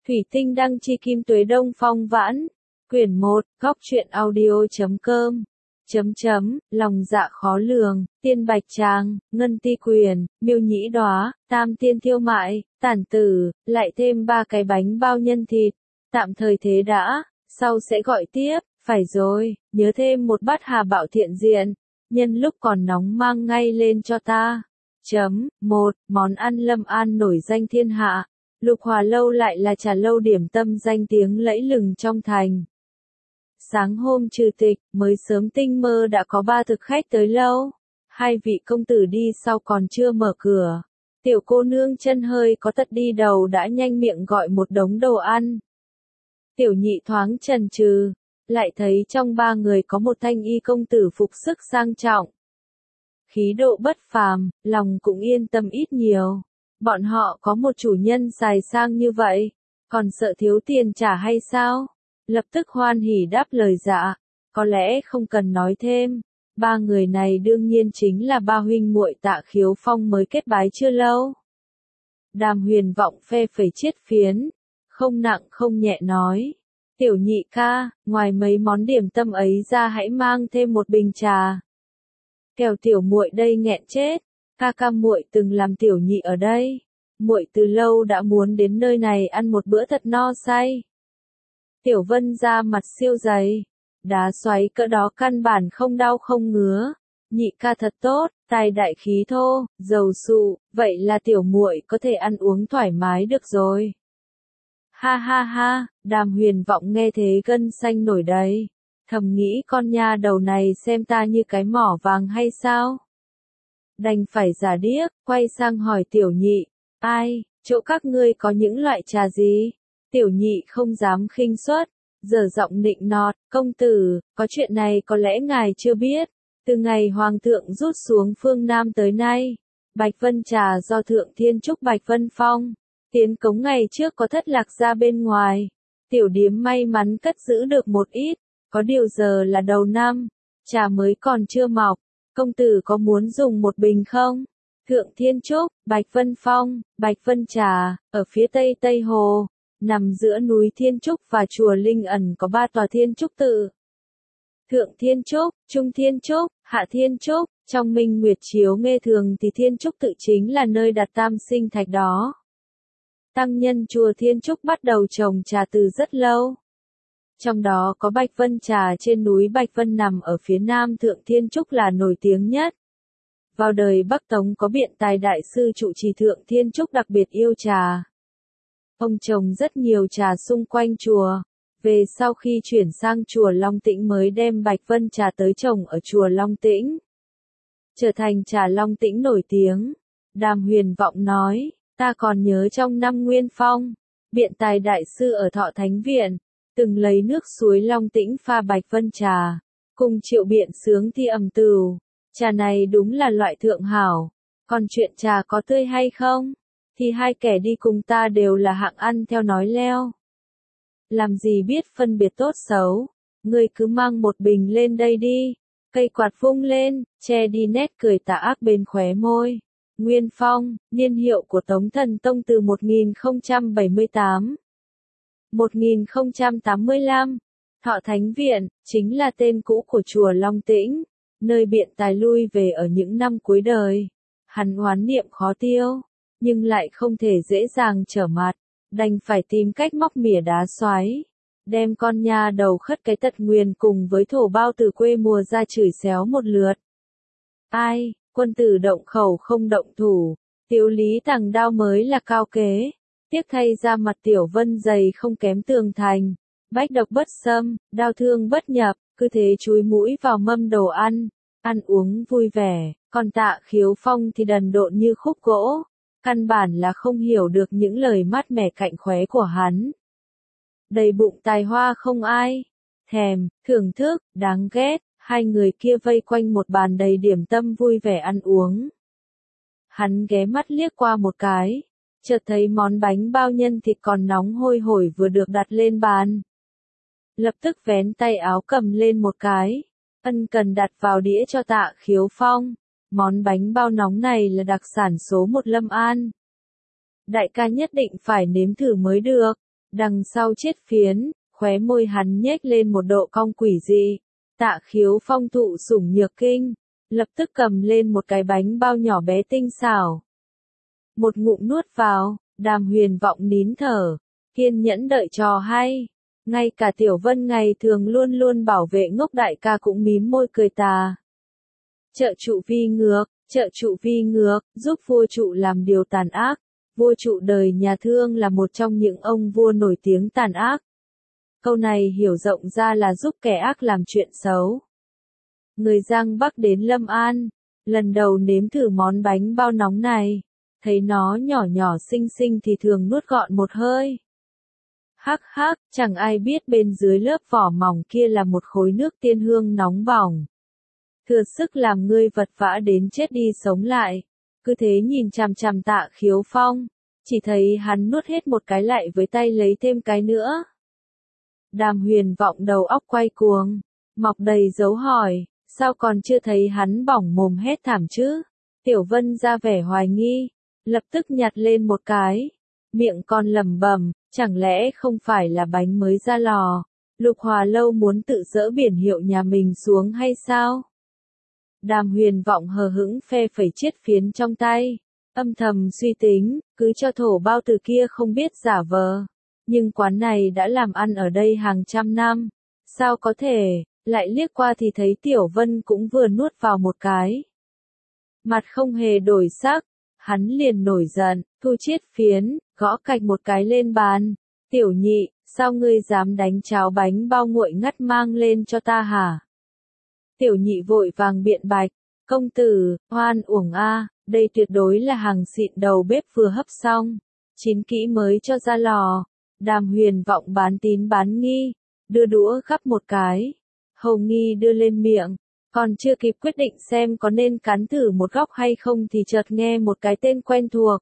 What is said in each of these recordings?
Thủy Tinh đăng chi kim tuế đông phong vãn. Quyển 1, góc truyện audio.com. Lòng dạ khó lường, tiên bạch tràng, ngân ti quyền, miêu nhĩ đóa, tam tiên thiêu mại, tản tử, lại thêm 3 cái bánh bao nhân thịt. Tạm thời thế đã, sau sẽ gọi tiếp, phải rồi, nhớ thêm một bát hà bạo thiện diện, nhân lúc còn nóng mang ngay lên cho ta. 1. Món ăn Lâm An nổi danh thiên hạ. Lục Hòa Lâu lại là trà lâu điểm tâm danh tiếng lẫy lừng trong thành. Sáng hôm trừ tịch, mới sớm tinh mơ đã có 3 thực khách tới lâu. 2 vị công tử đi sau còn chưa mở cửa. Tiểu cô nương chân hơi có tật đi đầu đã nhanh miệng gọi một đống đồ ăn. Tiểu nhị thoáng chần chừ, lại thấy trong 3 người có một thanh y công tử phục sức sang trọng. Khí độ bất phàm, lòng cũng yên tâm ít nhiều. Bọn họ có một chủ nhân xài sang như vậy, còn sợ thiếu tiền trả hay sao? Lập tức hoan hỉ đáp lời dạ, có lẽ không cần nói thêm. 3 người này đương nhiên chính là 3 huynh muội Tạ Khiếu Phong mới kết bái chưa lâu. Đàm Huyền Vọng phe phẩy chiết phiến, không nặng không nhẹ nói. Tiểu nhị ca, ngoài mấy món điểm tâm ấy ra hãy mang thêm một bình trà. Kẻo tiểu muội đây nghẹn chết, ca muội từng làm tiểu nhị ở đây. Muội từ lâu đã muốn đến nơi này ăn một bữa thật no say. Tiểu Vân ra mặt siêu dày, đá xoáy cỡ đó căn bản không đau không ngứa. Nhị ca thật tốt, tài đại khí thô, giàu sụ, vậy là tiểu muội có thể ăn uống thoải mái được rồi. Ha ha ha, Đàm Huyền Vọng nghe thế gân xanh nổi đầy, thầm nghĩ con nha đầu này xem ta như cái mỏ vàng hay sao? Đành phải giả điếc, quay sang hỏi tiểu nhị, ai, chỗ các ngươi có những loại trà gì? Tiểu nhị không dám khinh suất, giở giọng nịnh nọt, công tử, có chuyện này có lẽ ngài chưa biết. Từ ngày Hoàng thượng rút xuống phương Nam tới nay, Bạch Vân trà do Thượng Thiên Trúc Bạch Vân Phong tiến cống ngày trước có thất lạc ra bên ngoài. Tiểu điếm may mắn cất giữ được một ít, có điều giờ là đầu năm, trà mới còn chưa mọc. Công tử có muốn dùng một bình không? Thượng Thiên Trúc, Bạch Vân Phong, Bạch Vân trà, ở phía tây Tây Hồ, nằm giữa núi Thiên Trúc và chùa Linh Ẩn có 3 tòa Thiên Trúc tự. Thượng Thiên Trúc, Trung Thiên Trúc, Hạ Thiên Trúc, trong Minh Nguyệt chiếu nghe thường thì Thiên Trúc tự chính là nơi đặt tam sinh thạch đó. Tăng nhân chùa Thiên Trúc bắt đầu trồng trà từ rất lâu. Trong đó có Bạch Vân trà trên núi Bạch Vân nằm ở phía nam Thượng Thiên Trúc là nổi tiếng nhất. Vào đời Bắc Tống có biện tài đại sư trụ trì Thượng Thiên Trúc đặc biệt yêu trà. Ông trồng rất nhiều trà xung quanh chùa. Về sau khi chuyển sang chùa Long Tĩnh mới đem Bạch Vân trà tới trồng ở chùa Long Tĩnh. Trở thành trà Long Tĩnh nổi tiếng. Đàm Huyền Vọng nói, ta còn nhớ trong năm Nguyên Phong, biện tài đại sư ở Thọ Thánh Viện, từng lấy nước suối Long Tĩnh pha Bạch Vân trà, cùng Triệu Biện sướng thi ầm tửu. Trà này đúng là loại thượng hảo. Còn chuyện trà có tươi hay không, thì 2 kẻ đi cùng ta đều là hạng ăn theo nói leo. Làm gì biết phân biệt tốt xấu, ngươi cứ mang một bình lên đây đi. Cây quạt vung lên, che đi nét cười tà ác bên khóe môi. Nguyên Phong, niên hiệu của Tống Thần Tông từ 1078. 1085. Thọ Thánh Viện, chính là tên cũ của chùa Long Tĩnh, nơi biện tài lui về ở những năm cuối đời. Hắn oán niệm khó tiêu, nhưng lại không thể dễ dàng trở mặt, đành phải tìm cách móc mỉa đá xoáy, đem con nha đầu khất cái tật nguyền cùng với thổ bao từ quê mùa ra chửi xéo một lượt. Ai, quân tử động khẩu không động thủ, tiểu lý tằng đao mới là cao kế. Tiếc thay ra mặt Tiểu Vân dày không kém Tường Thành, bách độc bất xâm, đao thương bất nhập, cứ thế chúi mũi vào mâm đồ ăn, ăn uống vui vẻ. Còn Tạ Khiếu Phong thì đần độn như khúc gỗ, căn bản là không hiểu được những lời mát mẻ cạnh khóe của hắn. Đầy bụng tài hoa không ai thèm, thưởng thức, đáng ghét. 2 người kia vây quanh một bàn đầy điểm tâm vui vẻ ăn uống. Hắn ghé mắt liếc qua một cái, chợt thấy món bánh bao nhân thịt còn nóng hôi hổi vừa được đặt lên bàn. Lập tức vén tay áo cầm lên một cái, ân cần đặt vào đĩa cho Tạ Khiếu Phong. Món bánh bao nóng này là đặc sản số 1 Lâm An. Đại ca nhất định phải nếm thử mới được. Đằng sau chiết phiến, khóe môi hắn nhếch lên một độ cong quỷ dị. Tạ Khiếu Phong thụ sủng nhược kinh, lập tức cầm lên một cái bánh bao nhỏ bé tinh xảo. Một ngụm nuốt vào, Đàm Huyền Vọng nín thở, kiên nhẫn đợi trò hay. Ngay cả Tiểu Vân ngày thường luôn luôn bảo vệ ngốc đại ca cũng mím môi cười tà. Trợ trụ vi ngược, giúp vua trụ làm điều tàn ác. Vua trụ đời nhà Thương là một trong những ông vua nổi tiếng tàn ác. Câu này hiểu rộng ra là giúp kẻ ác làm chuyện xấu. Người Giang Bắc đến Lâm An, lần đầu nếm thử món bánh bao nóng này, thấy nó nhỏ nhỏ xinh xinh thì thường nuốt gọn một hơi. Hắc hắc, chẳng ai biết bên dưới lớp vỏ mỏng kia là một khối nước tiên hương nóng bỏng. Thừa sức làm ngươi vật vã đến chết đi sống lại. Cứ thế nhìn chằm chằm Tạ Khiếu Phong, chỉ thấy hắn nuốt hết một cái lại với tay lấy thêm cái nữa. Đàm Huyền Vọng đầu óc quay cuồng, mọc đầy dấu hỏi, sao còn chưa thấy hắn bỏng mồm hét thảm chứ? Tiểu Vân ra vẻ hoài nghi, lập tức nhặt lên một cái, miệng còn lẩm bẩm, chẳng lẽ không phải là bánh mới ra lò, Lục Hòa Lâu muốn tự dỡ biển hiệu nhà mình xuống hay sao? Đàm Huyền Vọng hờ hững phe phẩy chiết phiến trong tay, âm thầm suy tính, cứ cho thổ bao tử kia không biết giả vờ. Nhưng quán này đã làm ăn ở đây hàng trăm năm, sao có thể, lại liếc qua thì thấy Tiểu Vân cũng vừa nuốt vào một cái. Mặt không hề đổi sắc, hắn liền nổi giận, thu chiết phiến, gõ cạch một cái lên bàn. Tiểu Nhị, sao ngươi dám đánh cháo bánh bao nguội ngắt mang lên cho ta hả? Tiểu Nhị vội vàng biện bạch, công tử, hoan uổng a, đây tuyệt đối là hàng xịn đầu bếp vừa hấp xong, chín kỹ mới cho ra lò. Đàm Huyền Vọng bán tín bán nghi, đưa đũa gắp một cái, Hầu Nghi đưa lên miệng, còn chưa kịp quyết định xem có nên cắn thử một góc hay không thì chợt nghe một cái tên quen thuộc.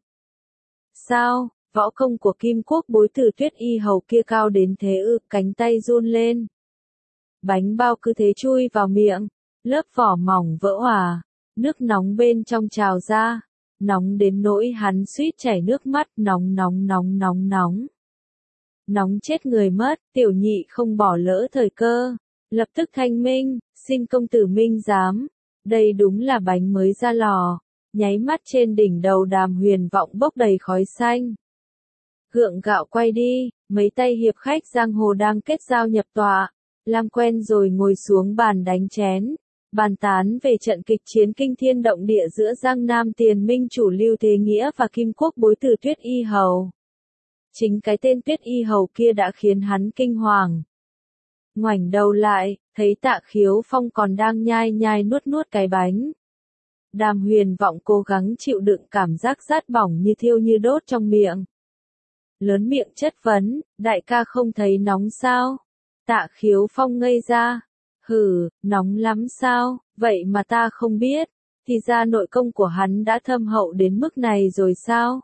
Sao, võ công của Kim Quốc Bối Tử Tuyết Y Hầu kia cao đến thế ư? Cánh tay run lên. Bánh bao cứ thế chui vào miệng, lớp vỏ mỏng vỡ òa, nước nóng bên trong trào ra, nóng đến nỗi hắn suýt chảy nước mắt, nóng nóng nóng nóng nóng. Nóng chết người mất, Tiểu Nhị không bỏ lỡ thời cơ, lập tức thanh minh, xin công tử minh giám, đây đúng là bánh mới ra lò. Nháy mắt trên đỉnh đầu Đàm Huyền Vọng bốc đầy khói xanh. Gượng gạo quay đi, mấy tay hiệp khách giang hồ đang kết giao nhập tọa, làm quen rồi ngồi xuống bàn đánh chén, bàn tán về trận kịch chiến kinh thiên động địa giữa Giang Nam Tiền Minh chủ Lưu Thế Nghĩa và Kim Quốc Bối Tử Tuyết Y Hầu. Chính cái tên Tuyết Y Hầu kia đã khiến hắn kinh hoàng. Ngoảnh đầu lại, thấy Tạ Khiếu Phong còn đang nhai nhai nuốt nuốt cái bánh. Đàm Huyền Vọng cố gắng chịu đựng cảm giác rát bỏng như thiêu như đốt trong miệng. Lớn miệng chất vấn, đại ca không thấy nóng sao? Tạ Khiếu Phong ngây ra. Hừ, nóng lắm sao, vậy mà ta không biết, thì ra nội công của hắn đã thâm hậu đến mức này rồi sao?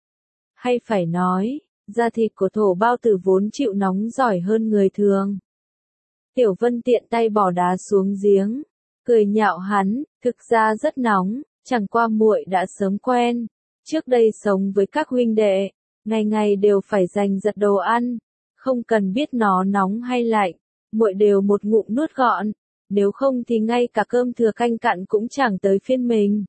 Hay phải nói, da thịt của thổ bao tử vốn chịu nóng giỏi hơn người thường. Tiểu Vân tiện tay bỏ đá xuống giếng, cười nhạo hắn, thực ra rất nóng, chẳng qua muội đã sớm quen. Trước đây sống với các huynh đệ, ngày ngày đều phải giành giật đồ ăn, không cần biết nó nóng hay lạnh, muội đều một ngụm nuốt gọn, nếu không thì ngay cả cơm thừa canh cặn cũng chẳng tới phiên mình.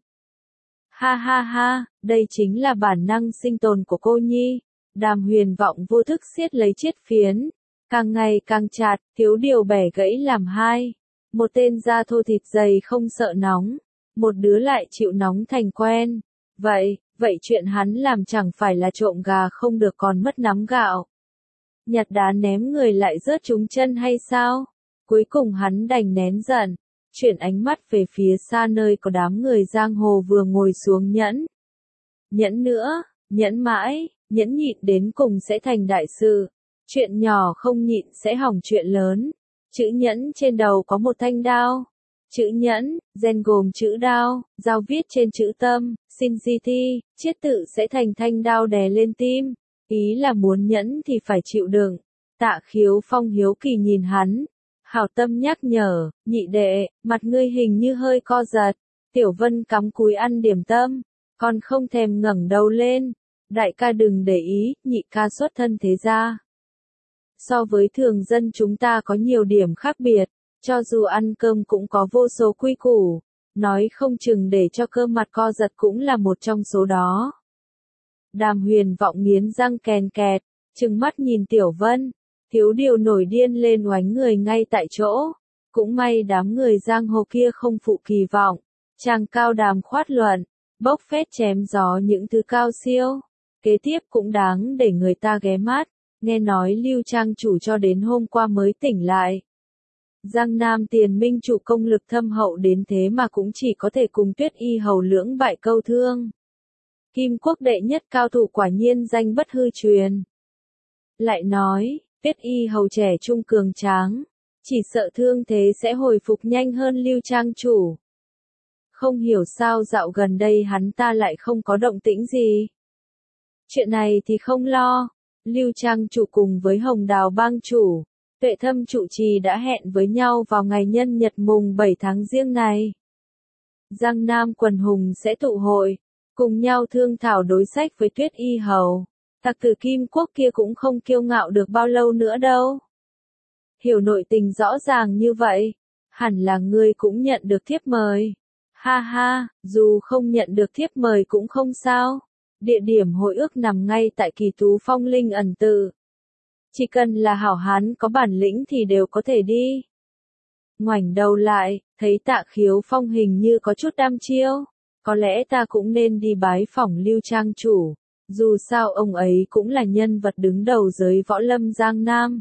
Ha ha ha, đây chính là bản năng sinh tồn của cô nhi. Đàm Huyền Vọng vô thức siết lấy chiết phiến, càng ngày càng chặt, thiếu điều bẻ gãy làm hai. Một tên da thô thịt dày không sợ nóng, một đứa lại chịu nóng thành quen. Vậy chuyện hắn làm chẳng phải là trộm gà không được còn mất nắm gạo. Nhặt đá ném người lại rớt trúng chân hay sao? Cuối cùng hắn đành nén giận, chuyển ánh mắt về phía xa nơi có đám người giang hồ vừa ngồi xuống nhẫn. Nhẫn nữa, nhẫn mãi, nhẫn nhịn đến cùng sẽ thành đại sự. Chuyện nhỏ không nhịn sẽ hỏng chuyện lớn. Chữ nhẫn trên đầu có một thanh đao. Chữ nhẫn, gen gồm chữ đao, dao viết trên chữ tâm, sin GT, chiết tự sẽ thành thanh đao đè lên tim. Ý là muốn nhẫn thì phải chịu đựng. Tạ Khiếu Phong hiếu kỳ nhìn hắn. Hảo tâm nhắc nhở, nhị đệ, mặt ngươi hình như hơi co giật. Tiểu Vân cắm cúi ăn điểm tâm, còn không thèm ngẩng đầu lên. Đại ca đừng để ý, nhị ca xuất thân thế gia. So với thường dân chúng ta có nhiều điểm khác biệt, cho dù ăn cơm cũng có vô số quy củ, nói không chừng để cho cơm mặt co giật cũng là một trong số đó. Đàm Huyền Vọng nghiến răng kèn kẹt, trừng mắt nhìn Tiểu Vân, thiếu điều nổi điên lên oánh người ngay tại chỗ. Cũng may đám người giang hồ kia không phụ kỳ vọng, chàng cao đàm khoát luận, bốc phét chém gió những thứ cao siêu. Kế tiếp cũng đáng để người ta ghé mắt, nghe nói Lưu Trang chủ cho đến hôm qua mới tỉnh lại. Giang Nam Tiền Minh chủ công lực thâm hậu đến thế mà cũng chỉ có thể cùng Tuyết Y hầu lưỡng bại câu thương. Kim quốc đệ nhất cao thủ quả nhiên danh bất hư truyền. Lại nói, Tuyết Y hầu trẻ trung cường tráng, chỉ sợ thương thế sẽ hồi phục nhanh hơn Lưu Trang chủ. Không hiểu sao dạo gần đây hắn ta lại không có động tĩnh gì. Chuyện này thì không lo, Lưu Trang chủ cùng với Hồng Đào bang chủ, Tuệ Thâm trụ trì đã hẹn với nhau vào ngày nhân nhật mùng 7 tháng Giêng này. Giang Nam quần hùng sẽ tụ hội, cùng nhau thương thảo đối sách với Tuyết Y hầu. Tặc tử Kim quốc kia cũng không kiêu ngạo được bao lâu nữa đâu. Hiểu nội tình rõ ràng như vậy, hẳn là ngươi cũng nhận được thiếp mời. Ha ha, dù không nhận được thiếp mời cũng không sao. Địa điểm hội ước nằm ngay tại Kỳ Tú Phong Linh ẩn tự. Chỉ cần là hảo hán có bản lĩnh thì đều có thể đi. Ngoảnh đầu lại, thấy Tạ Khiếu Phong hình như có chút đăm chiêu. Có lẽ ta cũng nên đi bái phỏng Lưu Trang chủ. Dù sao ông ấy cũng là nhân vật đứng đầu giới võ lâm Giang Nam.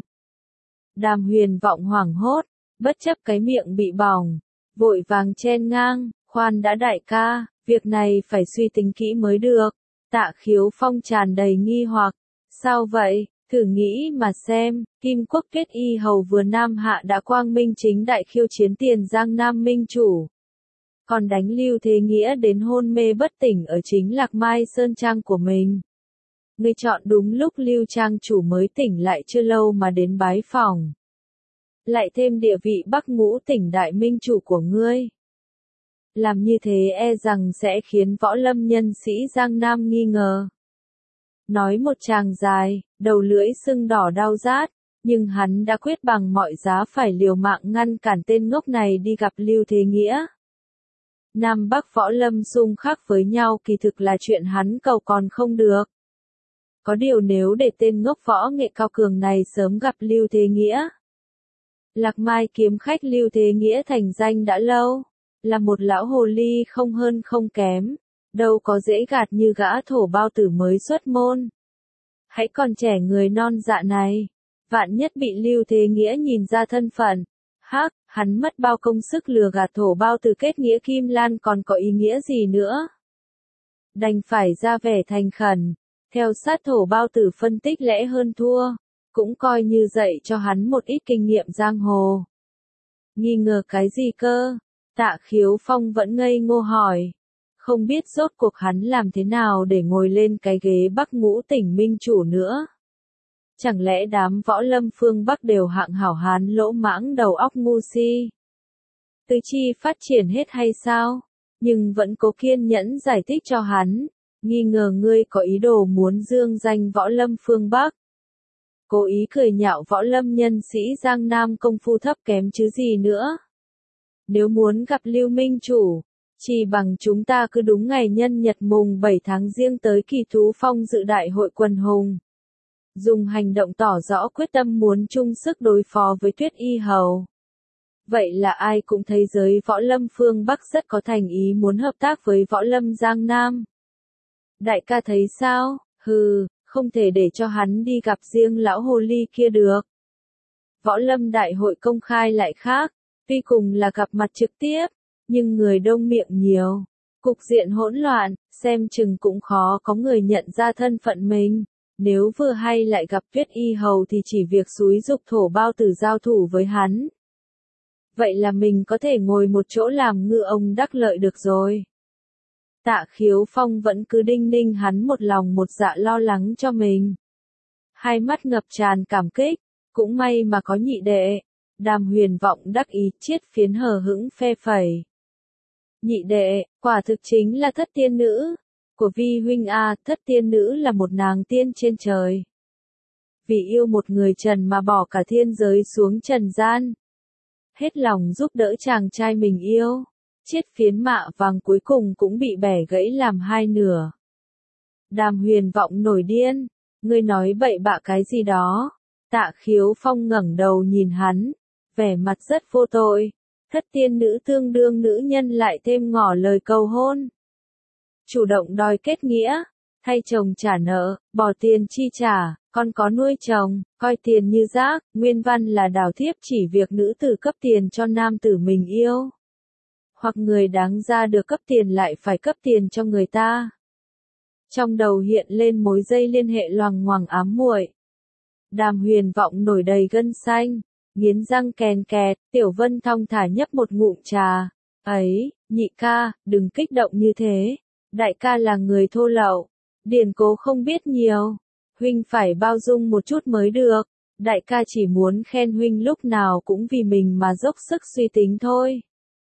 Đàm Huyền Vọng hoảng hốt, bất chấp cái miệng bị bỏng, vội vàng chen ngang, khoan đã đại ca, việc này phải suy tính kỹ mới được. Tạ Khiếu Phong tràn đầy nghi hoặc, sao vậy, thử nghĩ mà xem, Kim quốc Tuyết Y hầu vừa Nam hạ đã quang minh chính đại khiêu chiến Tiền Giang Nam minh chủ. Còn đánh Lưu Thế Nghĩa đến hôn mê bất tỉnh ở chính Lạc Mai Sơn Trang của mình. Ngươi chọn đúng lúc Lưu Trang chủ mới tỉnh lại chưa lâu mà đến bái phỏng. Lại thêm địa vị Bắc Ngũ tỉnh đại minh chủ của ngươi. Làm như thế e rằng sẽ khiến võ lâm nhân sĩ Giang Nam nghi ngờ. Nói một tràng dài, đầu lưỡi sưng đỏ đau rát, nhưng hắn đã quyết bằng mọi giá phải liều mạng ngăn cản tên ngốc này đi gặp Lưu Thế Nghĩa. Nam Bắc võ lâm xung khắc với nhau kỳ thực là chuyện hắn cầu còn không được. Có điều nếu để tên ngốc võ nghệ cao cường này sớm gặp Lưu Thế Nghĩa. Lạc Mai kiếm khách Lưu Thế Nghĩa thành danh đã lâu, là một lão hồ ly không hơn không kém, đâu có dễ gạt như gã thổ bao tử mới xuất môn. Hãy còn trẻ người non dạ này, vạn nhất bị Lưu Thế Nghĩa nhìn ra thân phận, hắc, hắn mất bao công sức lừa gạt thổ bao tử kết nghĩa Kim Lan còn có ý nghĩa gì nữa. Đành phải ra vẻ thành khẩn, theo sát thổ bao tử phân tích lẽ hơn thua, cũng coi như dạy cho hắn một ít kinh nghiệm giang hồ. Nghi ngờ cái gì cơ? Tạ Khiếu Phong vẫn ngây ngô hỏi. Không biết rốt cuộc hắn làm thế nào để ngồi lên cái ghế Bắc Ngũ tỉnh minh chủ nữa. Chẳng lẽ đám võ lâm phương Bắc đều hạng hảo hán lỗ mãng đầu óc ngu si? Tư chi phát triển hết hay sao? Nhưng vẫn cố kiên nhẫn giải thích cho hắn. Nghi ngờ ngươi có ý đồ muốn dương danh võ lâm phương Bắc. Cố ý cười nhạo võ lâm nhân sĩ Giang Nam công phu thấp kém chứ gì nữa. Nếu muốn gặp Lưu Minh chủ, chỉ bằng chúng ta cứ đúng ngày nhân nhật mùng 7 tháng Giêng tới Kỳ Tú Phong dự đại hội quần hùng. Dùng hành động tỏ rõ quyết tâm muốn chung sức đối phó với Tuyết Y hầu. Vậy là ai cũng thấy giới võ lâm phương Bắc rất có thành ý muốn hợp tác với võ lâm Giang Nam. Đại ca thấy sao? Hừ, không thể để cho hắn đi gặp riêng lão hồ ly kia được. Võ lâm đại hội công khai lại khác, tuy cùng là gặp mặt trực tiếp, nhưng người đông miệng nhiều, cục diện hỗn loạn, xem chừng cũng khó có người nhận ra thân phận mình. Nếu vừa hay lại gặp Tuyết Y hầu thì chỉ việc xúi giục thổ bao tử giao thủ với hắn. Vậy là mình có thể ngồi một chỗ làm ngư ông đắc lợi được rồi. Tạ Khiếu Phong vẫn cứ đinh ninh hắn một lòng một dạ lo lắng cho mình. Hai mắt ngập tràn cảm kích, cũng may mà có nhị đệ. Đàm Huyền Vọng đắc ý chiết phiến hờ hững phe phẩy. Nhị đệ, quả thực chính là thất tiên nữ của Vi huynh a, thất tiên nữ là một nàng tiên trên trời. vì yêu một người trần mà bỏ cả thiên giới xuống trần gian. Hết lòng giúp đỡ chàng trai mình yêu, chiếc phiến mạ vàng cuối cùng cũng bị bẻ gãy làm hai nửa. Đàm Huyền Vọng nổi điên, ngươi nói bậy bạ cái gì đó? Tạ Khiếu Phong ngẩng đầu nhìn hắn, vẻ mặt rất vô tội. Thất tiên nữ tương đương nữ nhân lại thêm ngỏ lời cầu hôn. Chủ động đòi kết nghĩa, thay chồng trả nợ, bỏ tiền chi trả, con có nuôi chồng, coi tiền như rác, nguyên văn là đào thiếp chỉ việc nữ tử cấp tiền cho nam tử mình yêu. Hoặc người đáng ra được cấp tiền lại phải cấp tiền cho người ta. Trong đầu hiện lên mối dây liên hệ loằng ngoằng ám muội. Đàm Huyền Vọng nổi đầy gân xanh, nghiến răng kèn kẹt, Tiểu Vân thong thả nhấp một ngụm trà. Ấy, nhị ca, đừng kích động như thế. Đại ca là người thô lậu. Điền Cố không biết nhiều. Huynh phải bao dung một chút mới được. Đại ca chỉ muốn khen huynh lúc nào cũng vì mình mà dốc sức suy tính thôi.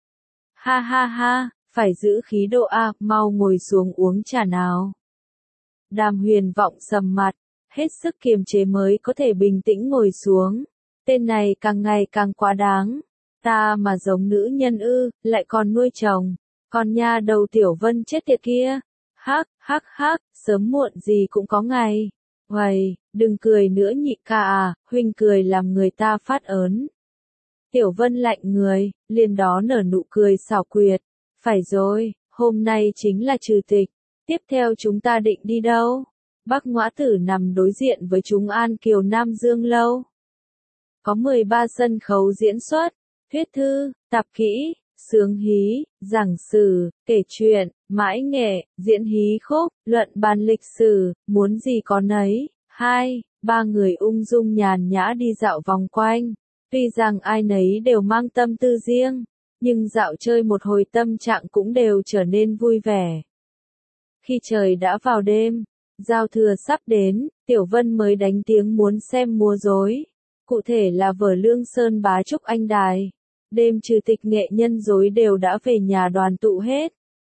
Ha ha ha, phải giữ khí độ a, mau ngồi xuống uống trà nào. Đàm Huyền Vọng sầm mặt, hết sức kiềm chế mới có thể bình tĩnh ngồi xuống. Tên này càng ngày càng quá đáng. Ta mà giống nữ nhân ư, lại còn nuôi chồng. Còn nha đầu Tiểu Vân chết tiệt kia. Hắc, hắc hắc, sớm muộn gì cũng có ngày. Uầy, đừng cười nữa nhị ca à, huynh cười làm người ta phát ớn. Tiểu Vân lạnh người, liền đó nở nụ cười xảo quyệt. Phải rồi, hôm nay chính là trừ tịch. Tiếp theo chúng ta định đi đâu? Bắc Ngõa Tử nằm đối diện với chúng An Kiều Nam Dương Lâu. Có 13 sân khấu diễn xuất, thuyết thư, tạp kỹ, sướng hí, giảng sử, kể chuyện, mãi nghệ, diễn hí khúc, luận bàn lịch sử, muốn gì có nấy. 2-3 người ung dung nhàn nhã đi dạo vòng quanh. Tuy rằng ai nấy đều mang tâm tư riêng, nhưng dạo chơi một hồi tâm trạng cũng đều trở nên vui vẻ. Khi trời đã vào đêm, giao thừa sắp đến, Tiểu Vân mới đánh tiếng muốn xem múa rối. Cụ thể là vở Lương Sơn Bá Trúc Anh Đài. Đêm trừ tịch nghệ nhân rối đều đã về nhà đoàn tụ hết.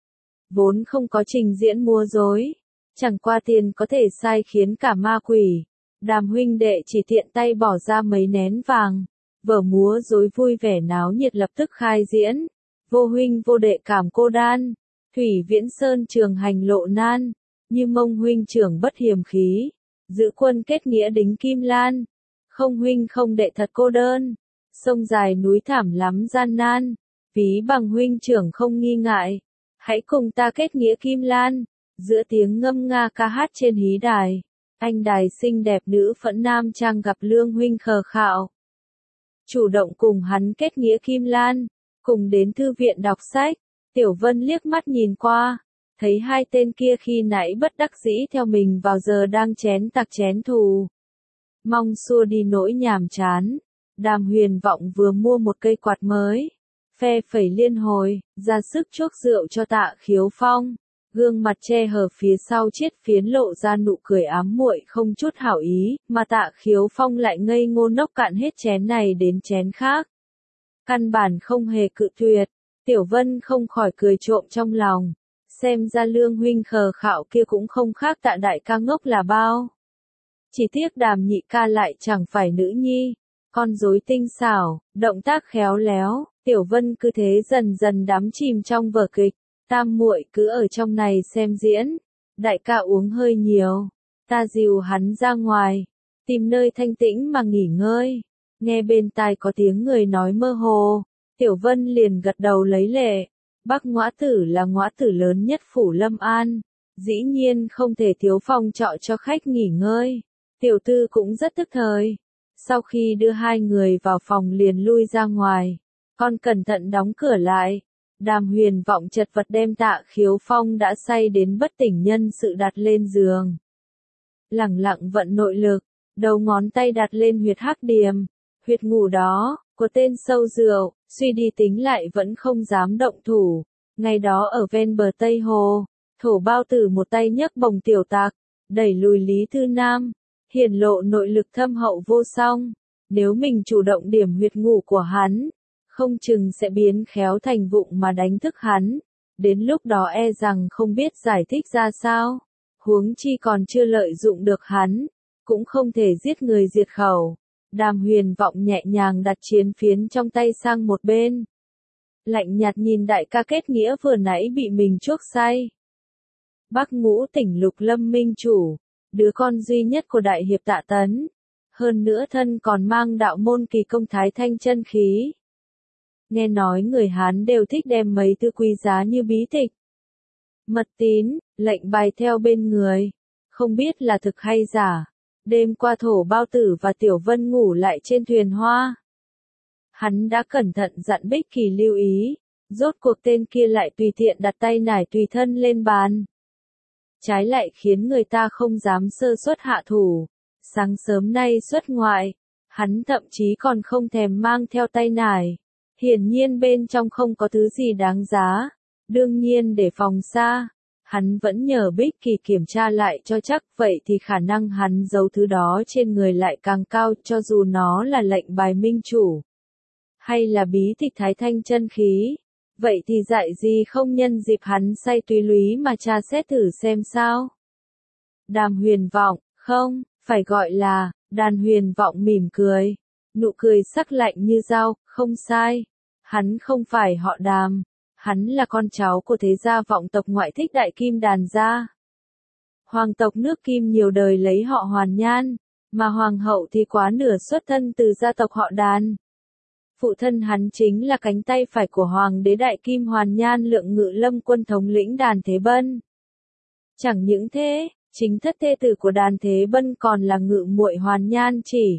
Vốn không có trình diễn múa rối, chẳng qua tiền có thể sai khiến cả ma quỷ. Đàm huynh đệ chỉ tiện tay bỏ ra mấy nén vàng. Vở múa rối vui vẻ náo nhiệt lập tức khai diễn. Vô huynh vô đệ cảm cô đan. Thủy Viễn Sơn trường hành lộ nan. Như Mông huynh trưởng bất hiềm khí. Giữ quân kết nghĩa đính kim lan. Không huynh không đệ thật cô đơn. Sông dài núi thảm lắm gian nan. Ví bằng huynh trưởng không nghi ngại. Hãy cùng ta kết nghĩa kim lan. Giữa tiếng ngâm nga ca hát trên hí đài. Anh đài xinh đẹp nữ phẫn nam trang gặp Lương huynh khờ khạo. Chủ động cùng hắn kết nghĩa kim lan. Cùng đến thư viện đọc sách. Tiểu Vân liếc mắt nhìn qua. Thấy hai tên kia khi nãy bất đắc dĩ theo mình vào giờ đang chén tặc chén thù. Mong xua đi nỗi nhàm chán. Đàm Huyền Vọng vừa mua một cây quạt mới. Phe phẩy liên hồi, ra sức chuốc rượu cho Tạ Khiếu Phong. Gương mặt che hở phía sau chiếc phiến lộ ra nụ cười ám muội không chút hảo ý, mà Tạ Khiếu Phong lại ngây ngô nốc cạn hết chén này đến chén khác. Căn bản không hề cự tuyệt. Tiểu Vân không khỏi cười trộm trong lòng. Xem ra Lương huynh khờ khạo kia cũng không khác Tạ đại ca ngốc là bao. Chỉ tiếc Đàm nhị ca lại chẳng phải nữ nhi. Con rối tinh xảo, động tác khéo léo. Tiểu Vân cứ thế dần dần đắm chìm trong vở kịch. Tam muội cứ ở trong này xem diễn. Đại ca uống hơi nhiều. Ta dìu hắn ra ngoài. Tìm nơi thanh tĩnh mà nghỉ ngơi. Nghe bên tai có tiếng người nói mơ hồ. Tiểu Vân liền gật đầu lấy lệ. Bắc Ngõa Tử là ngõa tử lớn nhất phủ Lâm An. Dĩ nhiên không thể thiếu phòng trọ cho khách nghỉ ngơi. Tiểu Tư cũng rất tức thời. Sau khi đưa hai người vào phòng liền lui ra ngoài. Con cẩn thận đóng cửa lại. Đàm Huyền Vọng chật vật đem Tạ Khiếu Phong đã say đến bất tỉnh nhân sự đặt lên giường. Lẳng lặng vận nội lực, đầu ngón tay đặt lên huyệt hắc điềm. Huyệt ngủ đó, của tên sâu rượu, suy đi tính lại vẫn không dám động thủ. Ngày đó ở ven bờ Tây Hồ, Thổ Bao Tử một tay nhấc bồng tiểu tạc, đẩy lùi Lý Thư Nam, hiển lộ nội lực thâm hậu vô song. Nếu mình chủ động điểm huyệt ngủ của hắn, không chừng sẽ biến khéo thành vụng mà đánh thức hắn. Đến lúc đó e rằng không biết giải thích ra sao. Huống chi còn chưa lợi dụng được hắn. cũng không thể giết người diệt khẩu. Đàm Huyền Vọng nhẹ nhàng đặt chiến phiến trong tay sang một bên. Lạnh nhạt nhìn đại ca kết nghĩa vừa nãy bị mình chuốc say. Bắc Ngũ Tỉnh Lục Lâm minh chủ, đứa con duy nhất của đại hiệp Tạ Tấn. Hơn nữa thân còn mang đạo môn kỳ công thái thanh chân khí. Nghe nói người Hán đều thích đem mấy thứ quý giá như bí tịch, mật tín, lệnh bài theo bên người. Không biết là thực hay giả. Đêm qua Thổ Bao Tử và Tiểu Vân ngủ lại trên thuyền hoa. Hắn đã cẩn thận dặn Bích Kỳ lưu ý. Rốt cuộc tên kia lại tùy tiện đặt tay nải tùy thân lên bàn. Trái lại khiến người ta không dám sơ suất hạ thủ. Sáng sớm nay xuất ngoại, hắn thậm chí còn không thèm mang theo tay nải. Hiển nhiên bên trong không có thứ gì đáng giá. Đương nhiên để phòng xa, hắn vẫn nhờ Bích Kỳ kiểm tra lại cho chắc, vậy thì khả năng hắn giấu thứ đó trên người lại càng cao, cho dù nó là lệnh bài minh chủ, hay là bí tịch thái thanh chân khí. Vậy thì dại gì không nhân dịp hắn say túy lúy mà tra xét thử xem sao. Đàm Huyền Vọng, không, phải gọi là, Đàn Huyền Vọng mỉm cười. Nụ cười sắc lạnh như dao, không sai. Hắn không phải họ Đàm. Hắn là con cháu của thế gia vọng tộc ngoại thích Đại Kim Đàn gia. Hoàng tộc nước Kim nhiều đời lấy họ Hoàn Nhan, mà hoàng hậu thì quá nửa xuất thân từ gia tộc họ Đàn. Phụ thân hắn chính là cánh tay phải của hoàng đế Đại Kim Hoàn Nhan Lượng Ngự Lâm quân thống lĩnh Đàn Thế Bân. Chẳng những thế, chính thất thê tử của Đàn Thế Bân còn là ngự muội Hoàn Nhan Chỉ.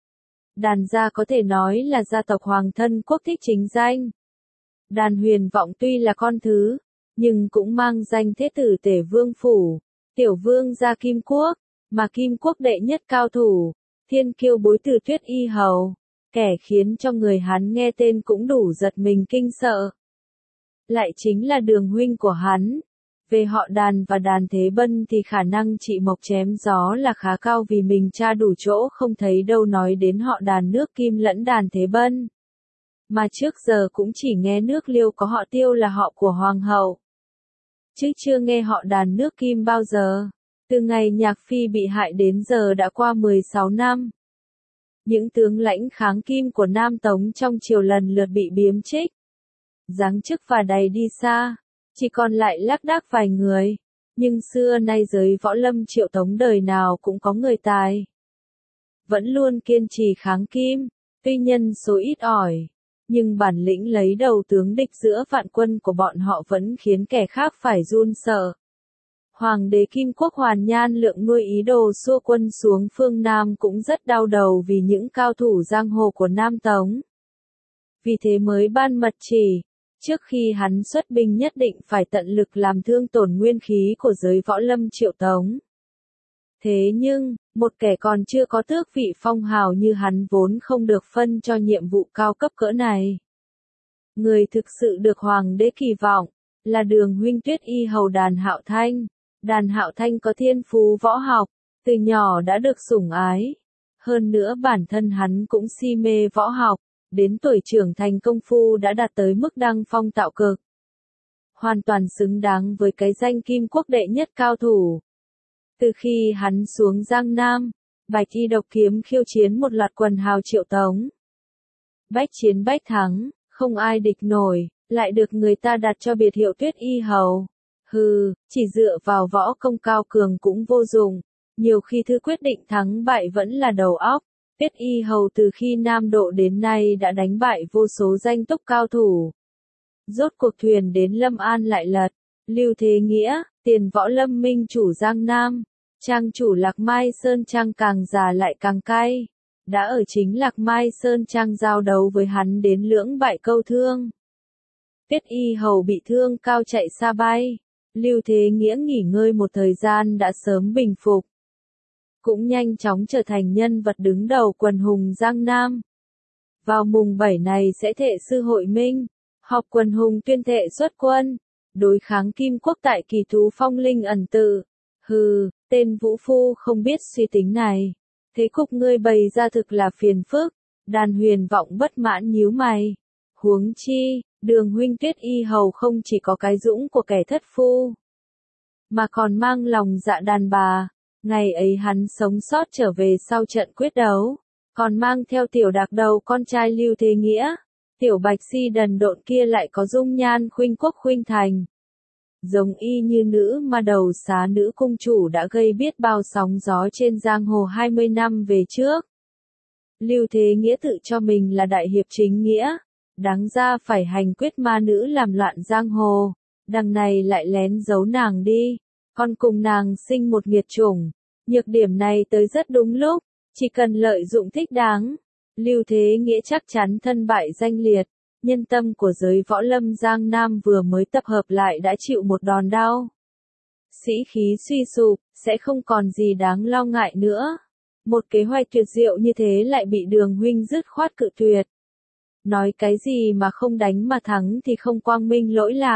Đàn gia có thể nói là gia tộc hoàng thân quốc thích chính danh. Đàn Huyền Vọng tuy là con thứ, nhưng cũng mang danh thế tử Tể Vương Phủ, tiểu vương gia Kim Quốc, mà Kim Quốc đệ nhất cao thủ, thiên kiêu bối từ Tuyết Y Hầu, kẻ khiến cho người hắn nghe tên cũng đủ giật mình kinh sợ. Lại chính là đường huynh của hắn. Về họ Đàn và Đàn Thế Bân thì khả năng chị Mộc chém gió là khá cao vì mình tra đủ chỗ không thấy đâu nói đến họ Đàn nước Kim lẫn Đàn Thế Bân. Mà trước giờ cũng chỉ nghe nước Liêu có họ Tiêu là họ của Hoàng hậu. Chứ chưa nghe họ Đàn nước Kim bao giờ. Từ ngày Nhạc Phi bị hại đến giờ đã qua 16 năm. Những tướng lãnh kháng Kim của Nam Tống trong triều lần lượt bị biếm trích, giáng chức và đày đi xa. Chỉ còn lại lác đác vài người. Nhưng xưa nay giới võ lâm Triệu Tống đời nào cũng có người tài. Vẫn luôn kiên trì kháng Kim. Tuy nhân số ít ỏi, nhưng bản lĩnh lấy đầu tướng địch giữa vạn quân của bọn họ vẫn khiến kẻ khác phải run sợ. Hoàng đế Kim Quốc Hoàn Nhan Lượng nuôi ý đồ xua quân xuống phương Nam cũng rất đau đầu vì những cao thủ giang hồ của Nam Tống. Vì thế mới ban mật chỉ, trước khi hắn xuất binh nhất định phải tận lực làm thương tổn nguyên khí của giới võ lâm Triệu Tống. Thế nhưng, một kẻ còn chưa có tước vị phong hào như hắn vốn không được phân cho nhiệm vụ cao cấp cỡ này. Người thực sự được hoàng đế kỳ vọng, là đường huynh Tuyết Y Hầu Đàn Hạo Thanh. Đàn Hạo Thanh có thiên phú võ học, từ nhỏ đã được sủng ái. Hơn nữa bản thân hắn cũng si mê võ học, đến tuổi trưởng thành công phu đã đạt tới mức đăng phong tạo cực. Hoàn toàn xứng đáng với cái danh Kim Quốc đệ nhất cao thủ. Từ khi hắn xuống Giang Nam, Bạch Y độc kiếm khiêu chiến một loạt quần hào Triệu Tống. Bách chiến bách thắng, không ai địch nổi, lại được người ta đặt cho biệt hiệu Tuyết Y Hầu. Hừ, chỉ dựa vào võ công cao cường cũng vô dụng, nhiều khi thứ quyết định thắng bại vẫn là đầu óc. Tuyết Y Hầu từ khi Nam Độ đến nay đã đánh bại vô số danh túc cao thủ. Rốt cuộc thuyền đến Lâm An lại lật. Lưu Thế Nghĩa, tiền võ lâm minh chủ Giang Nam, trang chủ Lạc Mai Sơn Trang càng già lại càng cay. Đã ở chính Lạc Mai Sơn Trang giao đấu với hắn đến lưỡng bại câu thương. Tuyết Y Hầu bị thương cao chạy xa bay. Lưu Thế Nghĩa nghỉ ngơi một thời gian đã sớm bình phục. Cũng nhanh chóng trở thành nhân vật đứng đầu quần hùng Giang Nam. Vào mùng 7 này sẽ thệ sư hội minh, họp quần hùng tuyên thệ xuất quân, đối kháng Kim Quốc tại Kỳ Thú Phong Linh ẩn tự. Hừ, tên vũ phu không biết suy tính này. Thế cục ngươi bày ra thực là phiền phức. Đàn Huyền Vọng bất mãn nhíu mày. Huống chi, đường huynh Tuyết Y Hầu không chỉ có cái dũng của kẻ thất phu, mà còn mang lòng dạ đàn bà. Ngày ấy hắn sống sót trở về sau trận quyết đấu, còn mang theo tiểu Đạc đầu con trai Lưu Thế Nghĩa. Tiểu Bạch Si đần độn kia lại có dung nhan khuynh quốc khuynh thành. Giống y như nữ ma đầu xá nữ cung chủ đã gây biết bao sóng gió trên giang hồ 20 năm về trước. Lưu Thế Nghĩa tự cho mình là đại hiệp chính nghĩa, đáng ra phải hành quyết ma nữ làm loạn giang hồ, đằng này lại lén giấu nàng đi, còn cùng nàng sinh một nghiệt chủng. Nhược điểm này tới rất đúng lúc, chỉ cần lợi dụng thích đáng, Lưu Thế Nghĩa chắc chắn thân bại danh liệt. Nhân tâm của giới võ lâm Giang Nam vừa mới tập hợp lại đã chịu một đòn đau. Sĩ khí suy sụp, sẽ không còn gì đáng lo ngại nữa. Một kế hoạch tuyệt diệu như thế lại bị Đường huynh dứt khoát cự tuyệt. Nói cái gì mà không đánh mà thắng thì không quang minh lỗi lạc.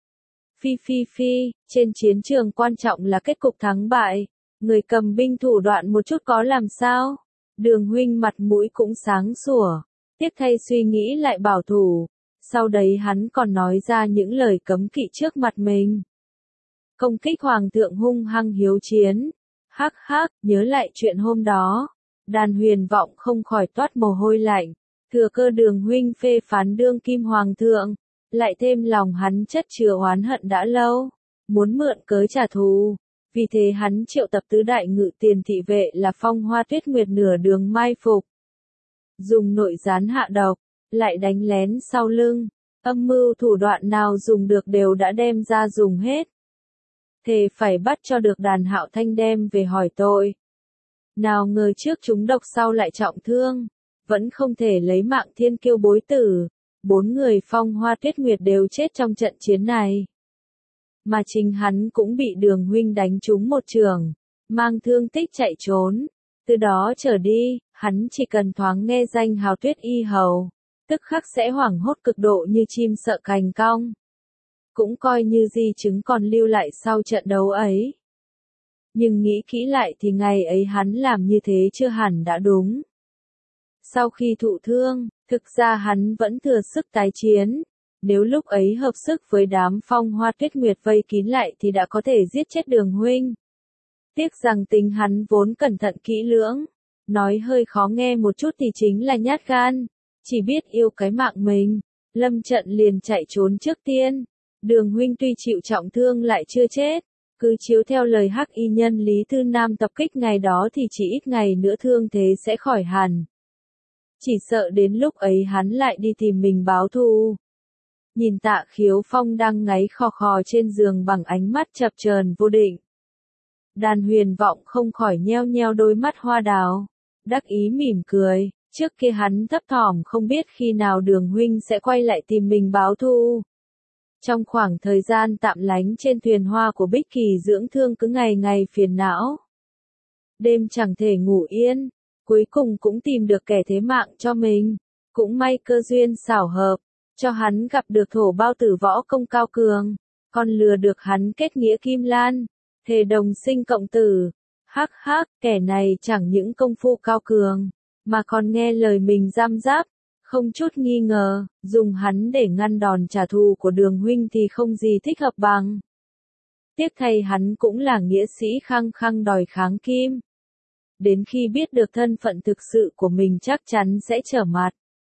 Phi, trên chiến trường quan trọng là kết cục thắng bại. Người cầm binh thủ đoạn một chút có làm sao? Đường huynh mặt mũi cũng sáng sủa. Tiếc thay suy nghĩ lại bảo thủ, sau đấy hắn còn nói ra những lời cấm kỵ trước mặt mình. Công kích hoàng thượng hung hăng hiếu chiến. Hắc, nhớ lại chuyện hôm đó. Đàn Huyền Vọng không khỏi toát mồ hôi lạnh. Thừa cơ Đường huynh phê phán đương kim hoàng thượng. Lại thêm lòng hắn chất chứa oán hận đã lâu. Muốn mượn cớ trả thù. Vì thế hắn triệu tập tứ đại ngự tiền thị vệ là Phong Hoa Tuyết Nguyệt nửa đường mai phục. Dùng nội gián hạ độc, lại đánh lén sau lưng, âm mưu thủ đoạn nào dùng được đều đã đem ra dùng hết. Thề phải bắt cho được Đàn Hạo Thanh đem về hỏi tội. Nào ngờ trước chúng độc sau lại trọng thương, vẫn không thể lấy mạng thiên kiêu bối tử, 4 người Phong Hoa Tuyết Nguyệt đều chết trong trận chiến này. Mà chính hắn cũng bị Đường huynh đánh trúng một trường, mang thương tích chạy trốn. Từ đó trở đi, hắn chỉ cần thoáng nghe danh hào Tuyết Y hầu, tức khắc sẽ hoảng hốt cực độ như chim sợ cành cong. Cũng coi như di chứng còn lưu lại sau trận đấu ấy. Nhưng nghĩ kỹ lại thì ngày ấy hắn làm như thế chưa hẳn đã đúng. Sau khi thụ thương, thực ra hắn vẫn thừa sức tái chiến. Nếu lúc ấy hợp sức với đám Phong Hoa Tuyết Nguyệt vây kín lại thì đã có thể giết chết Đường huynh. Tiếc rằng tính hắn vốn cẩn thận kỹ lưỡng, nói hơi khó nghe một chút thì chính là nhát gan, chỉ biết yêu cái mạng mình, lâm trận liền chạy trốn trước tiên. Đường huynh tuy chịu trọng thương lại chưa chết, cứ chiếu theo lời Hắc Y nhân Lý Thư Nam tập kích ngày đó thì chỉ ít ngày nữa thương thế sẽ khỏi hẳn. Chỉ sợ đến lúc ấy hắn lại đi tìm mình báo thù. Nhìn Tạ Khiếu Phong đang ngáy khò khò trên giường bằng ánh mắt chập chờn vô định. Đàn Huyền Vọng không khỏi nheo nheo đôi mắt hoa đào, đắc ý mỉm cười, trước kia hắn thấp thỏm không biết khi nào Đường huynh sẽ quay lại tìm mình báo thù. Trong khoảng thời gian tạm lánh trên thuyền hoa của Bích Kỳ dưỡng thương cứ ngày ngày phiền não. Đêm chẳng thể ngủ yên, cuối cùng cũng tìm được kẻ thế mạng cho mình, cũng may cơ duyên xảo hợp, cho hắn gặp được Thổ Bao Tử võ công cao cường, còn lừa được hắn kết nghĩa Kim Lan. Thề đồng sinh cộng tử. Hắc, kẻ này chẳng những công phu cao cường, mà còn nghe lời mình giam giáp, không chút nghi ngờ, dùng hắn để ngăn đòn trả thù của Đường huynh thì không gì thích hợp bằng. Tiếc thay hắn cũng là nghĩa sĩ khăng khăng đòi kháng kim. Đến khi biết được thân phận thực sự của mình chắc chắn sẽ trở mặt.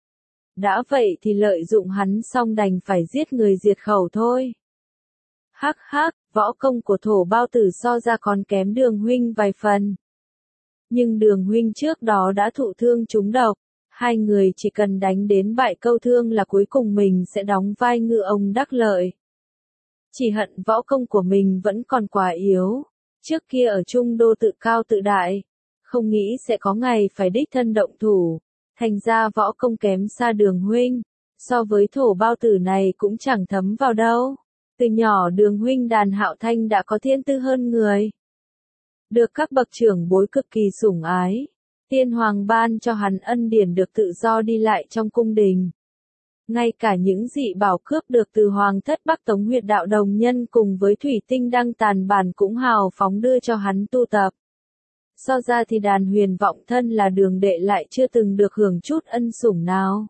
Đã vậy thì lợi dụng hắn xong đành phải giết người diệt khẩu thôi. Hắc, võ công của Thổ Bao Tử so ra còn kém Đường huynh vài phần. Nhưng Đường huynh trước đó đã thụ thương trúng độc, hai người chỉ cần đánh đến bại câu thương là cuối cùng mình sẽ đóng vai ngư ông đắc lợi. Chỉ hận võ công của mình vẫn còn quá yếu, trước kia ở Trung Đô tự cao tự đại, không nghĩ sẽ có ngày phải đích thân động thủ, thành ra võ công kém xa Đường huynh, so với Thổ Bao Tử này cũng chẳng thấm vào đâu. Từ nhỏ Đường huynh Đàn Hạo Thanh đã có thiên tư hơn người. Được các bậc trưởng bối cực kỳ sủng ái. Tiên hoàng ban cho hắn ân điển được tự do đi lại trong cung đình. Ngay cả những dị bảo cướp được từ Hoàng thất Bắc Tống Huyệt Đạo Đồng Nhân cùng với Thủy Tinh Đăng Tàn Bản cũng hào phóng đưa cho hắn tu tập. So ra thì Đàn Huyền Vọng thân là Đường đệ lại chưa từng được hưởng chút ân sủng nào.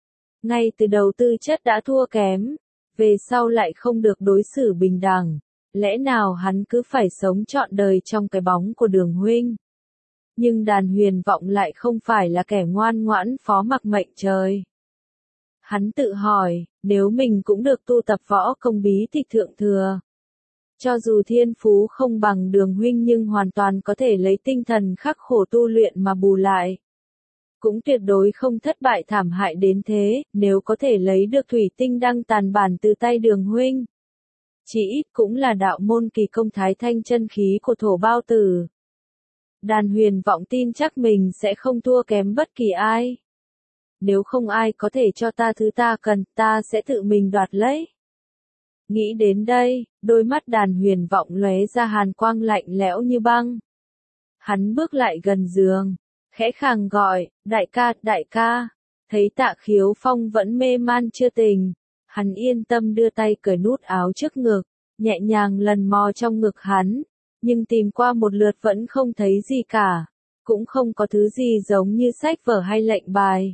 Ngay từ đầu tư chất đã thua kém, về sau lại không được đối xử bình đẳng, lẽ nào hắn cứ phải sống trọn đời trong cái bóng của Đường huynh? Nhưng Đàn Huyền Vọng lại không phải là kẻ ngoan ngoãn phó mặc mệnh trời. Hắn tự hỏi, nếu mình cũng được tu tập võ công bí tịch thượng thừa, cho dù thiên phú không bằng Đường huynh nhưng hoàn toàn có thể lấy tinh thần khắc khổ tu luyện mà bù lại. Cũng tuyệt đối không thất bại thảm hại đến thế, nếu có thể lấy được thủy tinh đăng tàn bản từ tay Đường huynh. Chỉ ít cũng là đạo môn kỳ công thái thanh chân khí của Thổ Bao Tử. Đàn Huyền Vọng tin chắc mình sẽ không thua kém bất kỳ ai. Nếu không ai có thể cho ta thứ ta cần, ta sẽ tự mình đoạt lấy. Nghĩ đến đây, đôi mắt Đàn Huyền Vọng lóe ra hàn quang lạnh lẽo như băng. Hắn bước lại gần giường, khẽ khàng gọi, đại ca, thấy Tạ Khiếu Phong vẫn mê man chưa tỉnh. Hắn yên tâm đưa tay cởi nút áo trước ngực, nhẹ nhàng lần mò trong ngực hắn, nhưng tìm qua một lượt vẫn không thấy gì cả, cũng không có thứ gì giống như sách vở hay lệnh bài.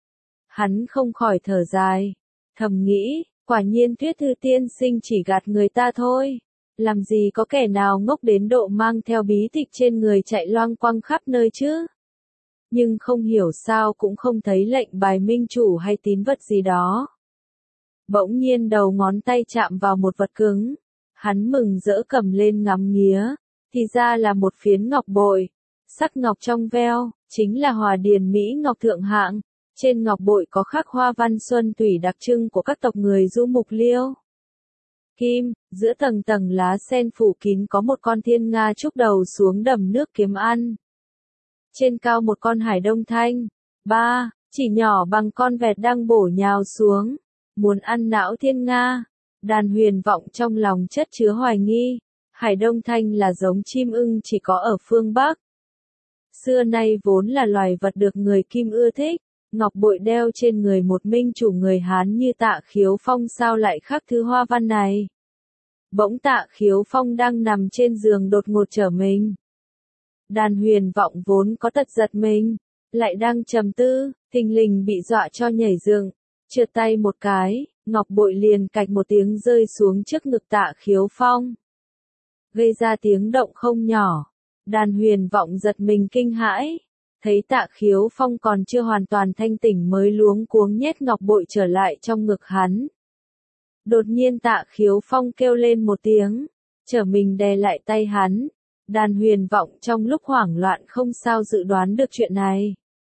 Hắn không khỏi thở dài, thầm nghĩ, quả nhiên Tuyết Thư tiên sinh chỉ gạt người ta thôi, làm gì có kẻ nào ngốc đến độ mang theo bí tịch trên người chạy loang quăng khắp nơi chứ. Nhưng không hiểu sao cũng không thấy lệnh bài minh chủ hay tín vật gì đó. Bỗng nhiên đầu ngón tay chạm vào một vật cứng, hắn mừng rỡ cầm lên ngắm nghía, thì ra là một phiến ngọc bội, sắc ngọc trong veo, chính là Hòa Điền Mỹ ngọc thượng hạng, trên ngọc bội có khắc hoa văn xuân thủy đặc trưng của các tộc người Du Mục Liêu. Kim, giữa tầng tầng lá sen phủ kín có một con thiên nga trúc đầu xuống đầm nước kiếm ăn. Trên cao một con hải đông thanh, chỉ nhỏ bằng con vẹt đang bổ nhào xuống, muốn ăn não thiên nga. Đàn Huyền Vọng trong lòng chất chứa hoài nghi, hải đông thanh là giống chim ưng chỉ có ở phương Bắc. Xưa nay vốn là loài vật được người Kim ưa thích, ngọc bội đeo trên người một minh chủ người Hán như Tạ Khiếu Phong sao lại khắc thứ hoa văn này. Bỗng Tạ Khiếu Phong đang nằm trên giường đột ngột trở mình. Đàn Huyền Vọng vốn có tật giật mình, lại đang trầm tư, thình lình bị dọa cho nhảy dựng, trượt tay một cái, ngọc bội liền cạch một tiếng rơi xuống trước ngực Tạ Khiếu Phong, gây ra tiếng động không nhỏ. Đàn Huyền Vọng giật mình kinh hãi, thấy Tạ Khiếu Phong còn chưa hoàn toàn thanh tỉnh mới luống cuống nhét ngọc bội trở lại trong ngực hắn. Đột nhiên Tạ Khiếu Phong kêu lên một tiếng, trở mình đè lại tay hắn. Đàn Huyền Vọng trong lúc hoảng loạn không sao dự đoán được chuyện này.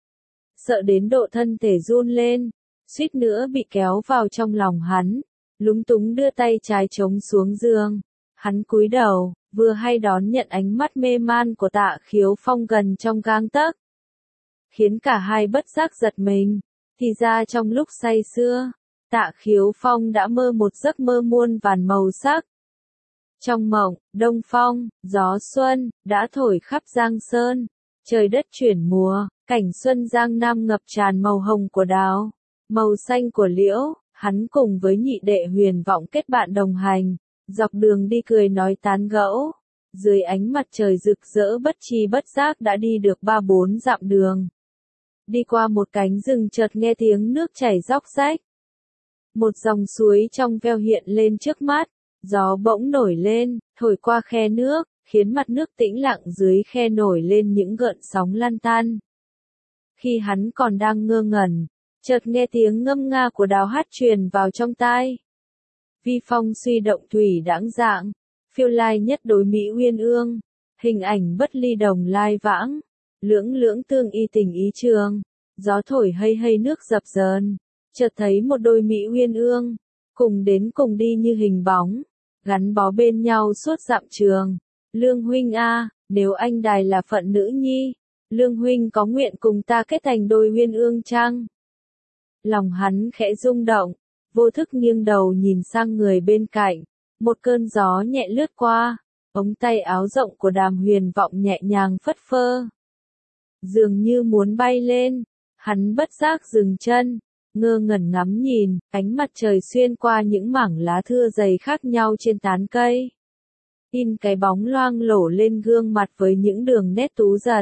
Sợ đến độ thân thể run lên, suýt nữa bị kéo vào trong lòng hắn, lúng túng đưa tay trái chống xuống giường. Hắn cúi đầu, vừa hay đón nhận ánh mắt mê man của Tạ Khiếu Phong gần trong gang tấc, khiến cả hai bất giác giật mình. Thì ra trong lúc say sưa, Tạ Khiếu Phong đã mơ một giấc mơ muôn vàn màu sắc. Trong mộng, đông phong, gió xuân, đã thổi khắp Giang Sơn, trời đất chuyển mùa, cảnh xuân Giang Nam ngập tràn màu hồng của đào, màu xanh của liễu. Hắn cùng với nhị đệ Huyền Vọng kết bạn đồng hành, dọc đường đi cười nói tán gẫu, dưới ánh mặt trời rực rỡ bất tri bất giác đã đi được 3-4 dặm đường. Đi qua một cánh rừng chợt nghe tiếng nước chảy róc rách. Một dòng suối trong veo hiện lên trước mắt, gió bỗng nổi lên, thổi qua khe nước, khiến mặt nước tĩnh lặng dưới khe nổi lên những gợn sóng lăn tăn. Khi hắn còn đang ngơ ngẩn, chợt nghe tiếng ngâm nga của đào hát truyền vào trong tai. Vi phong suy động thủy đãng dạng, phiêu lai nhất đối mỹ uyên ương, hình ảnh bất ly đồng lai vãng, lưỡng lưỡng tương y tình ý trường, gió thổi hay hay nước dập dờn, chợt thấy một đôi mỹ uyên ương, cùng đến cùng đi như hình bóng, gắn bó bên nhau suốt dặm trường. Lương huynh a, nếu anh đài là phận nữ nhi, Lương huynh có nguyện cùng ta kết thành đôi uyên ương chăng? Lòng hắn khẽ rung động, vô thức nghiêng đầu nhìn sang người bên cạnh, một cơn gió nhẹ lướt qua, ống tay áo rộng của Đàm Huyền Vọng nhẹ nhàng phất phơ. Dường như muốn bay lên, hắn bất giác dừng chân, ngơ ngẩn ngắm nhìn, ánh mặt trời xuyên qua những mảng lá thưa dày khác nhau trên tán cây. In cái bóng loang lổ lên gương mặt với những đường nét tú giật.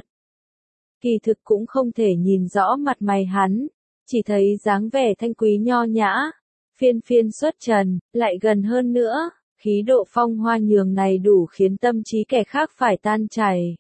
Kỳ thực cũng không thể nhìn rõ mặt mày hắn, chỉ thấy dáng vẻ thanh quý nho nhã, phiên phiên xuất trần, lại gần hơn nữa, Khí độ phong hoa nhường này đủ khiến tâm trí kẻ khác phải tan chảy.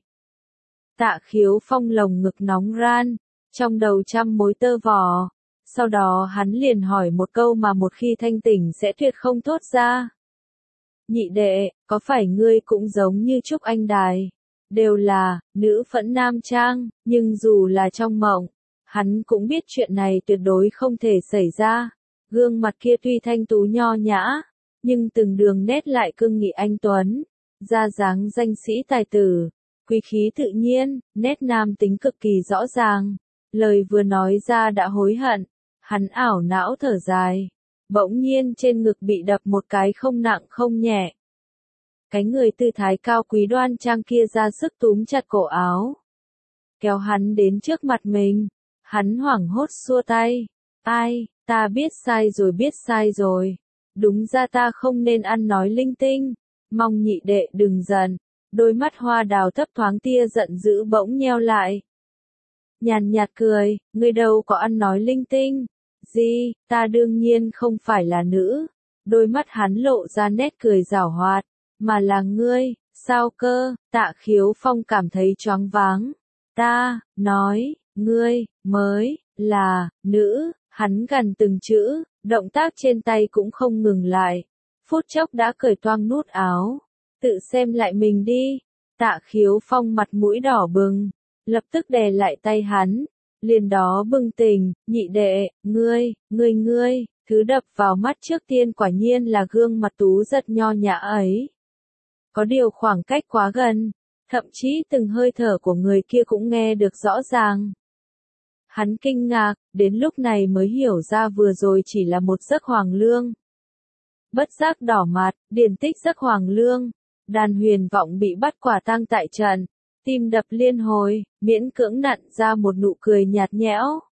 Tạ Khiếu Phong lồng ngực nóng ran, trong đầu trăm mối tơ vò. Sau đó hắn liền hỏi một câu mà một khi thanh tỉnh sẽ tuyệt không thốt ra. Nhị đệ, có phải ngươi cũng giống như Trúc Anh Đài? Đều là nữ phẫn nam trang, nhưng dù là trong mộng, hắn cũng biết chuyện này tuyệt đối không thể xảy ra. Gương mặt kia tuy thanh tú nho nhã, nhưng từng đường nét lại cương nghị anh tuấn, da dáng danh sĩ tài tử, quý khí tự nhiên, nét nam tính cực kỳ rõ ràng. Lời vừa nói ra đã hối hận, hắn ảo não thở dài, bỗng nhiên trên ngực bị đập một cái không nặng không nhẹ. Cái người tư thái cao quý đoan trang kia ra sức túm chặt cổ áo, kéo hắn đến trước mặt mình. Hắn hoảng hốt xua tay, ai, ta biết sai rồi, đúng ra ta không nên ăn nói linh tinh, mong nhị đệ đừng giận. Đôi mắt hoa đào thấp thoáng tia giận dữ bỗng nheo lại. Nhàn nhạt cười, ngươi đâu có ăn nói linh tinh, gì, ta đương nhiên không phải là nữ. Đôi mắt hắn lộ ra nét cười giảo hoạt, mà là ngươi, sao cơ? Tạ Khiếu Phong cảm thấy choáng váng. Ta, nói, ngươi, mới, là, nữ, hắn gằn từng chữ, động tác trên tay cũng không ngừng lại. Phút chốc đã cởi toang nút áo, tự xem lại mình đi. Tạ Khiếu Phong mặt mũi đỏ bừng, lập tức đè lại tay hắn, liền đó bừng tỉnh, nhị đệ, ngươi, thứ đập vào mắt trước tiên quả nhiên là gương mặt tú giật nho nhã ấy. Có điều khoảng cách quá gần, thậm chí từng hơi thở của người kia cũng nghe được rõ ràng. Hắn kinh ngạc, đến lúc này mới hiểu ra vừa rồi chỉ là một giấc hoàng lương. Bất giác đỏ mặt, điển tích giấc hoàng lương. Đàn Huyền Vọng bị bắt quả tang tại trận, tim đập liên hồi, miễn cưỡng nặn ra một nụ cười nhạt nhẽo.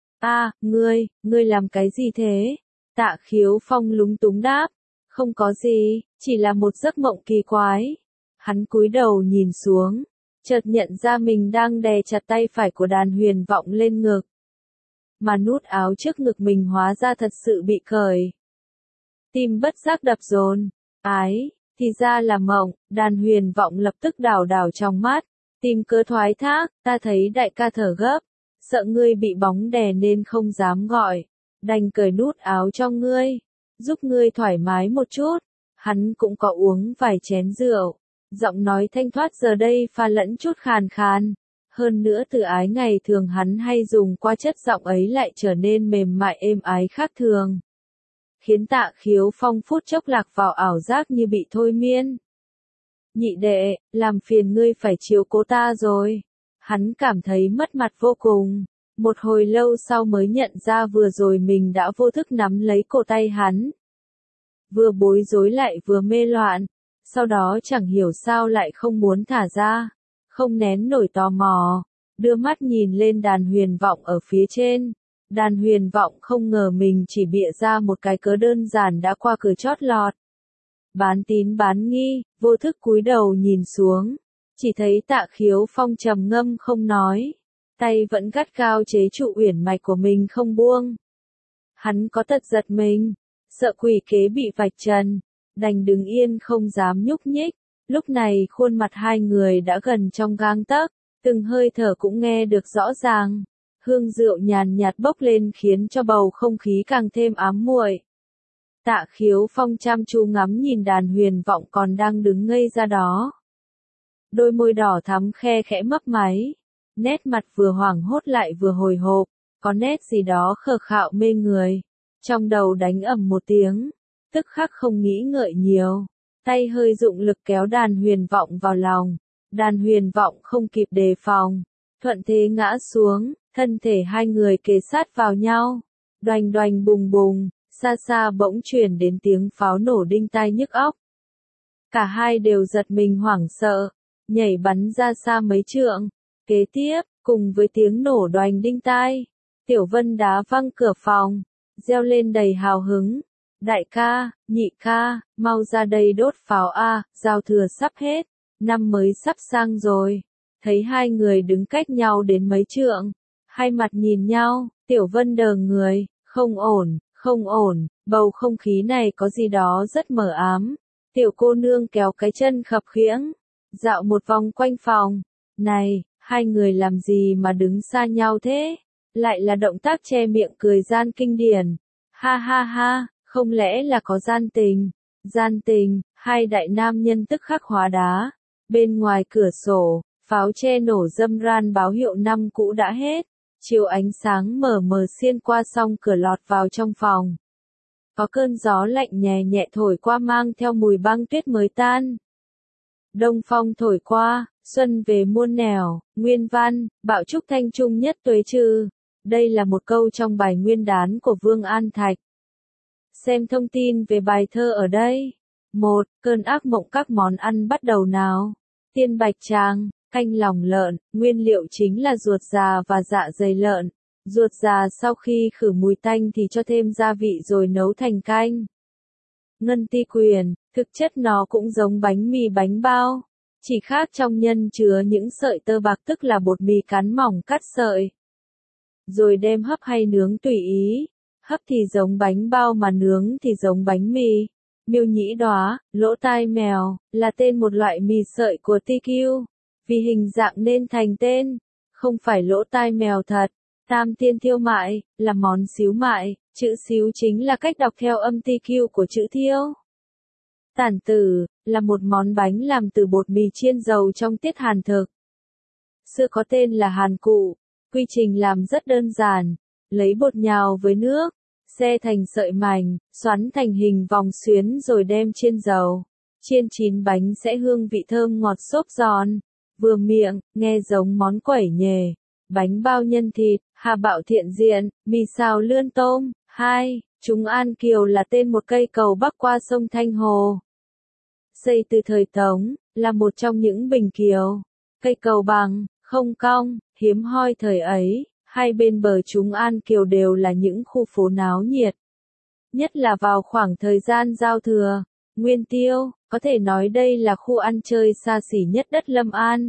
Ngươi làm cái gì thế? Tạ Khiếu Phong lúng túng đáp, không có gì, chỉ là một giấc mộng kỳ quái. Hắn cúi đầu nhìn xuống, chợt nhận ra mình đang đè chặt tay phải của Đàn Huyền Vọng lên ngực. Mà nút áo trước ngực mình hóa ra thật sự bị cởi. Tim bất giác đập dồn, thì ra là mộng. Đàn Huyền Vọng lập tức đảo đảo trong mắt, tìm cớ thoái thác, ta thấy đại ca thở gấp, sợ ngươi bị bóng đè nên không dám gọi, đành cởi nút áo cho ngươi, giúp ngươi thoải mái một chút. Hắn cũng có uống vài chén rượu, giọng nói thanh thoát giờ đây pha lẫn chút khàn khàn, hơn nữa từ ái ngày thường hắn hay dùng qua chất giọng ấy lại trở nên mềm mại êm ái khác thường, khiến Tạ Khiếu Phong phút chốc lạc vào ảo giác như bị thôi miên. Nhị đệ, làm phiền ngươi phải chiếu cố ta rồi. Hắn cảm thấy mất mặt vô cùng. Một hồi lâu sau mới nhận ra vừa rồi mình đã vô thức nắm lấy cổ tay hắn. Vừa bối rối lại vừa mê loạn. Sau đó chẳng hiểu sao lại không muốn thả ra. Không nén nổi tò mò. Đưa mắt nhìn lên Đàn Huyền Vọng ở phía trên. Đàn Huyền Vọng không ngờ mình chỉ bịa ra một cái cớ đơn giản đã qua cửa chót lọt. Bán tín bán nghi, vô thức cúi đầu nhìn xuống, chỉ thấy Tạ Khiếu Phong trầm ngâm không nói, tay vẫn gắt gao chế trụ uyển mạch của mình không buông. Hắn có tật giật mình, sợ quỷ kế bị vạch trần, đành đứng yên không dám nhúc nhích. Lúc này khuôn mặt hai người đã gần trong gang tấc, từng hơi thở cũng nghe được rõ ràng. Hương rượu nhàn nhạt bốc lên khiến cho bầu không khí càng thêm ám muội. Tạ Khiếu Phong chăm chú ngắm nhìn Đàn Huyền Vọng còn đang đứng ngây ra đó. Đôi môi đỏ thắm khe khẽ mấp máy, nét mặt vừa hoảng hốt lại vừa hồi hộp, có nét gì đó khờ khạo mê người. Trong đầu đánh ầm một tiếng, tức khắc không nghĩ ngợi nhiều, tay hơi dụng lực kéo Đàn Huyền Vọng vào lòng. Đàn Huyền Vọng không kịp đề phòng, thuận thế ngã xuống, thân thể hai người kề sát vào nhau, đoành đoành bùng bùng. Xa xa bỗng truyền đến tiếng pháo nổ đinh tai nhức óc. Cả hai đều giật mình hoảng sợ, nhảy bắn ra xa mấy trượng. Kế tiếp, cùng với tiếng nổ đoành đinh tai, Tiểu Vân đá văng cửa phòng, reo lên đầy hào hứng. Đại ca, nhị ca, mau ra đây đốt pháo a, giao thừa sắp hết, năm mới sắp sang rồi. Thấy hai người đứng cách nhau đến mấy trượng, hai mặt nhìn nhau, Tiểu Vân đờ người, không ổn. Không ổn, bầu không khí này có gì đó rất mờ ám. Tiểu cô nương kéo cái chân khập khiễng, dạo một vòng quanh phòng. Này, hai người làm gì mà đứng xa nhau thế? Lại là động tác che miệng cười gian kinh điển. Ha ha ha, không lẽ là có gian tình? Gian tình, hai đại nam nhân tức khắc hóa đá. Bên ngoài cửa sổ, pháo che nổ râm ran báo hiệu năm cũ đã hết. Chiều ánh sáng mờ mờ xiên qua song cửa lọt vào trong phòng. Có cơn gió lạnh nhẹ nhẹ thổi qua mang theo mùi băng tuyết mới tan. Đông phong thổi qua, xuân về muôn nẻo, nguyên văn, bạo trúc thanh trung nhất tuế trừ. Đây là một câu trong bài nguyên đán của Vương An Thạch. Xem thông tin về bài thơ ở đây. 1. Cơn ác mộng các món ăn bắt đầu nào. Tiên bạch tràng, canh lòng lợn, nguyên liệu chính là ruột già và dạ dày lợn. Ruột già sau khi khử mùi tanh thì cho thêm gia vị rồi nấu thành canh. Ngân ti quyền, thực chất nó cũng giống bánh mì bánh bao. Chỉ khác trong nhân chứa những sợi tơ bạc tức là bột mì cán mỏng cắt sợi. Rồi đem hấp hay nướng tùy ý. Hấp thì giống bánh bao mà nướng thì giống bánh mì. Miêu nhĩ đóa, lỗ tai mèo, là tên một loại mì sợi của TQ. Vì hình dạng nên thành tên, không phải lỗ tai mèo thật. Tam tiên thiêu mại, là món xíu mại, chữ xíu chính là cách đọc theo âm TQ của chữ thiêu. Tản tử, là một món bánh làm từ bột mì chiên dầu trong tiết Hàn thực. Xưa có tên là Hàn cụ, quy trình làm rất đơn giản, lấy bột nhào với nước, xe thành sợi mảnh, xoắn thành hình vòng xuyến rồi đem chiên dầu. Chiên chín bánh sẽ hương vị thơm ngọt xốp giòn, vừa miệng, nghe giống món quẩy nhề. Bánh bao nhân thịt, Hà Bạo thiện diện, mì xào lươn tôm. 2. Trung An Kiều là tên một cây cầu bắc qua sông Thanh Hồ. Xây từ thời Tống, là một trong những bình kiều. Cây cầu bằng, không cong, hiếm hoi thời ấy. Hai bên bờ Trung An Kiều đều là những khu phố náo nhiệt. Nhất là vào khoảng thời gian giao thừa, Nguyên Tiêu, có thể nói đây là khu ăn chơi xa xỉ nhất đất Lâm An.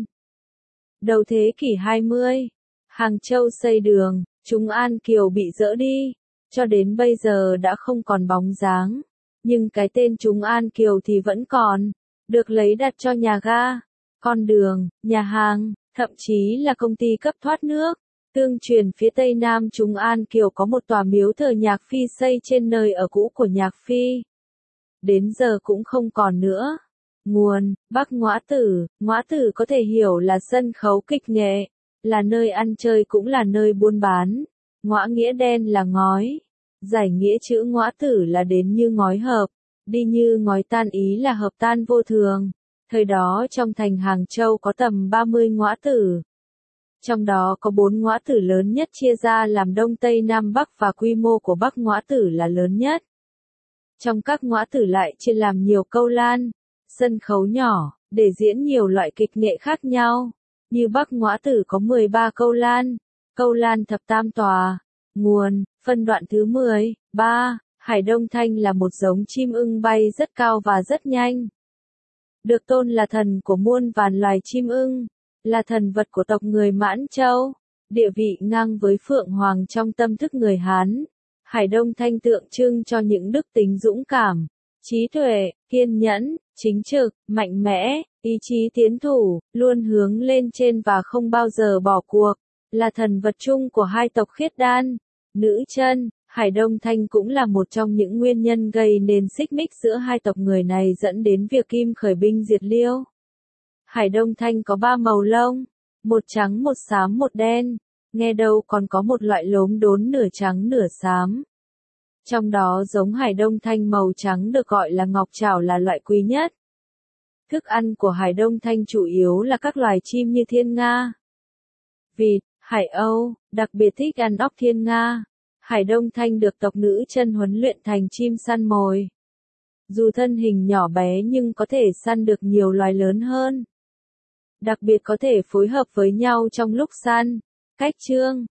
Đầu thế kỷ 20, Hàng Châu xây đường, Trung An Kiều bị dỡ đi, cho đến bây giờ đã không còn bóng dáng. Nhưng cái tên Trung An Kiều thì vẫn còn, được lấy đặt cho nhà ga, con đường, nhà hàng, thậm chí là công ty cấp thoát nước. Tương truyền phía tây nam Trung An Kiều có một tòa miếu thờ Nhạc Phi xây trên nơi ở cũ của Nhạc Phi. Đến giờ cũng không còn nữa. Nguồn, Bắc Ngõa Tử có thể hiểu là sân khấu kịch nghệ, là nơi ăn chơi cũng là nơi buôn bán. Ngõa nghĩa đen là ngói. Giải nghĩa chữ Ngõa Tử là đến như ngói hợp, đi như ngói tan ý là hợp tan vô thường. Thời đó trong thành Hàng Châu có tầm 30 ngõa tử. Trong đó có 4 ngõa tử lớn nhất chia ra làm Đông Tây Nam Bắc và quy mô của Bắc ngõa tử là lớn nhất. Trong các ngõa tử lại chia làm nhiều câu lan, sân khấu nhỏ, để diễn nhiều loại kịch nghệ khác nhau. Như Bắc ngõa tử có 13 câu lan thập tam tòa. Nguồn, phân đoạn thứ 10, 3, Hải Đông Thanh là một giống chim ưng bay rất cao và rất nhanh. Được tôn là thần của muôn vàn loài chim ưng, là thần vật của tộc người Mãn Châu, địa vị ngang với Phượng Hoàng trong tâm thức người Hán. Hải Đông Thanh tượng trưng cho những đức tính dũng cảm, trí tuệ, kiên nhẫn, chính trực, mạnh mẽ, ý chí tiến thủ, luôn hướng lên trên và không bao giờ bỏ cuộc, là thần vật chung của hai tộc Khiết Đan, Nữ Chân. Hải Đông Thanh cũng là một trong những nguyên nhân gây nên xích mích giữa hai tộc người này dẫn đến việc Kim khởi binh diệt Liêu. Hải Đông Thanh có 3 màu lông, một trắng một xám một đen, nghe đâu còn có một loại lốm đốm nửa trắng nửa xám. Trong đó giống Hải Đông Thanh màu trắng được gọi là ngọc trảo là loại quý nhất. Thức ăn của Hải Đông Thanh chủ yếu là các loài chim như thiên nga, vịt, hải âu, đặc biệt thích ăn ốc thiên nga. Hải Đông Thanh được tộc Nữ Chân huấn luyện thành chim săn mồi. Dù thân hình nhỏ bé nhưng có thể săn được nhiều loài lớn hơn. Đặc biệt có thể phối hợp với nhau trong lúc săn. Cách chương